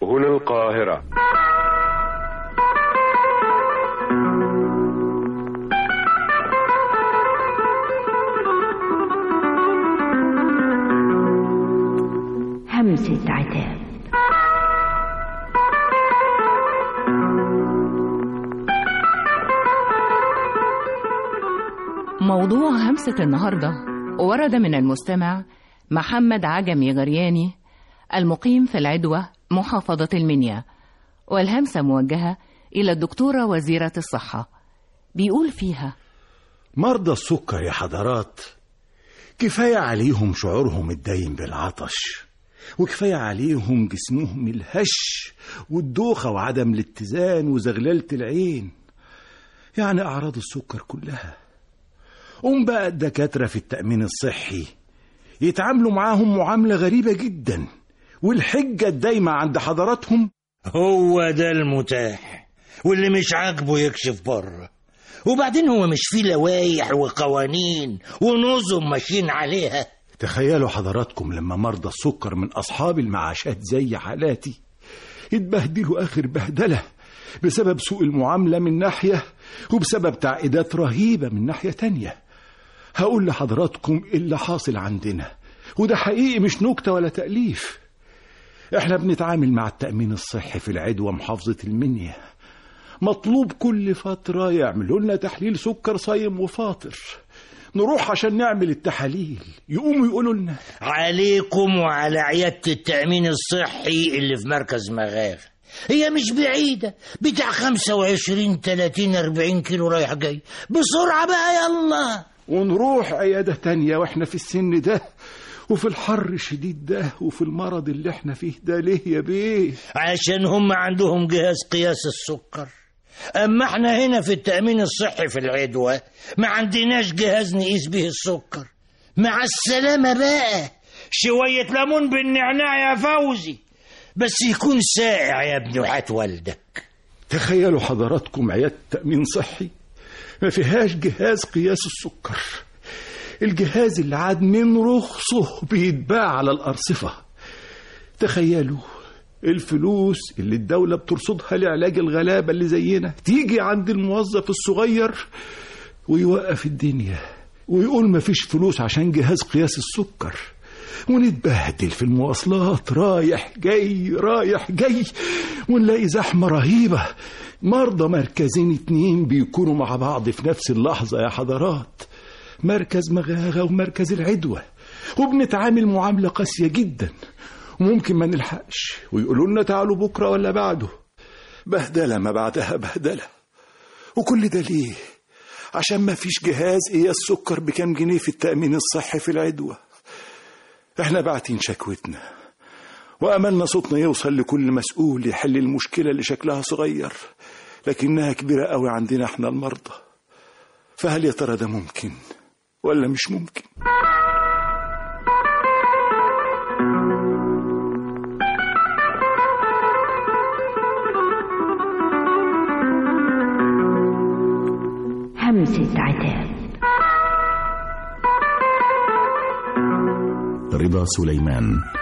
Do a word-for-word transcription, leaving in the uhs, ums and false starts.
هنا القاهرة. همسة عتاب. موضوع همسة النهاردة ورد من المستمع محمد عجمي غرياني المقيم في العدوة محافظة المنيا، والهمسة موجهة إلى الدكتورة وزيرة الصحة. بيقول فيها: مرضى السكر يا حضرات كفاية عليهم شعورهم الدايم بالعطش، وكفاية عليهم جسمهم الهش والدوخة وعدم الاتزان وزغللة العين، يعني أعراض السكر كلها. قوم بقى الدكاترة في التأمين الصحي يتعاملوا معاهم معاملة غريبة جدا، والحجة الدايمة عند حضراتهم هو ده المتاح، واللي مش عاجبه يكشف بره. وبعدين هو مش فيه لوائح وقوانين ونظم ماشيين عليها؟ تخيلوا حضراتكم لما مرضى السكر من أصحاب المعاشات زي حالاتي يتبهدلوا آخر بهدلة بسبب سوء المعاملة من ناحية، وبسبب تعقيدات رهيبة من ناحية تانية. هقول لحضراتكم اللي حاصل عندنا، وده حقيقي مش نكتة ولا تأليف. احنا بنتعامل مع التأمين الصحي في العدوى محافظة المنيا، مطلوب كل فترة يعملوا لنا تحليل سكر صايم وفاطر. نروح عشان نعمل التحاليل، يقوموا يقولوا لنا عليكم وعلى عيادة التأمين الصحي اللي في مركز مغاغ، هي مش بعيدة، بتاع خمسة وعشرين تلاتين أربعين كيلو رايح جاي. بسرعة بقى يلا. ونروح عيادة تانية واحنا في السن ده وفي الحر الشديد ده وفي المرض اللي احنا فيه ده. ليه يا بيه؟ عشان هم عندهم جهاز قياس السكر، اما احنا هنا في التأمين الصحي في العدوى ما عندناش جهاز نقيس به السكر. مع السلامة بقى. شوية ليمون بالنعناع يا فوزي، بس يكون ساقع يا ابن وحات والدك. تخيلوا حضراتكم عيادة تأمين صحي ما فيهاش جهاز قياس السكر، الجهاز اللي عاد من رخصه بيتباع على الأرصفة. تخيلوا الفلوس اللي الدولة بترصدها لعلاج الغلابة اللي زينا تيجي عند الموظف الصغير ويوقف الدنيا ويقول ما فيش فلوس عشان جهاز قياس السكر، ونتبهدل في المواصلات رايح جاي رايح جاي، ونلاقي زحمة رهيبة. مرضى مركزين اتنين بيكونوا مع بعض في نفس اللحظة يا حضرات، مركز مغاغة ومركز العدوى، وبنتعامل معاملة قاسية جدا، وممكن ما نلحقش ويقولوا لنا تعالوا بكرة ولا بعده. بهدلة ما بعدها بهدلة. وكل ده ليه؟ عشان ما فيش جهاز قياس سكر بكام جنيه في التأمين الصحي في العدوى. احنا باعتين شكوتنا وأملنا صوتنا يوصل لكل مسؤول يحل المشكلة اللي شكلها صغير لكنها كبيرة قوي عندنا احنا المرضى. فهل يا ترى ده ممكن ولا مش ممكن؟ همسة عتاب. رضا سليمان.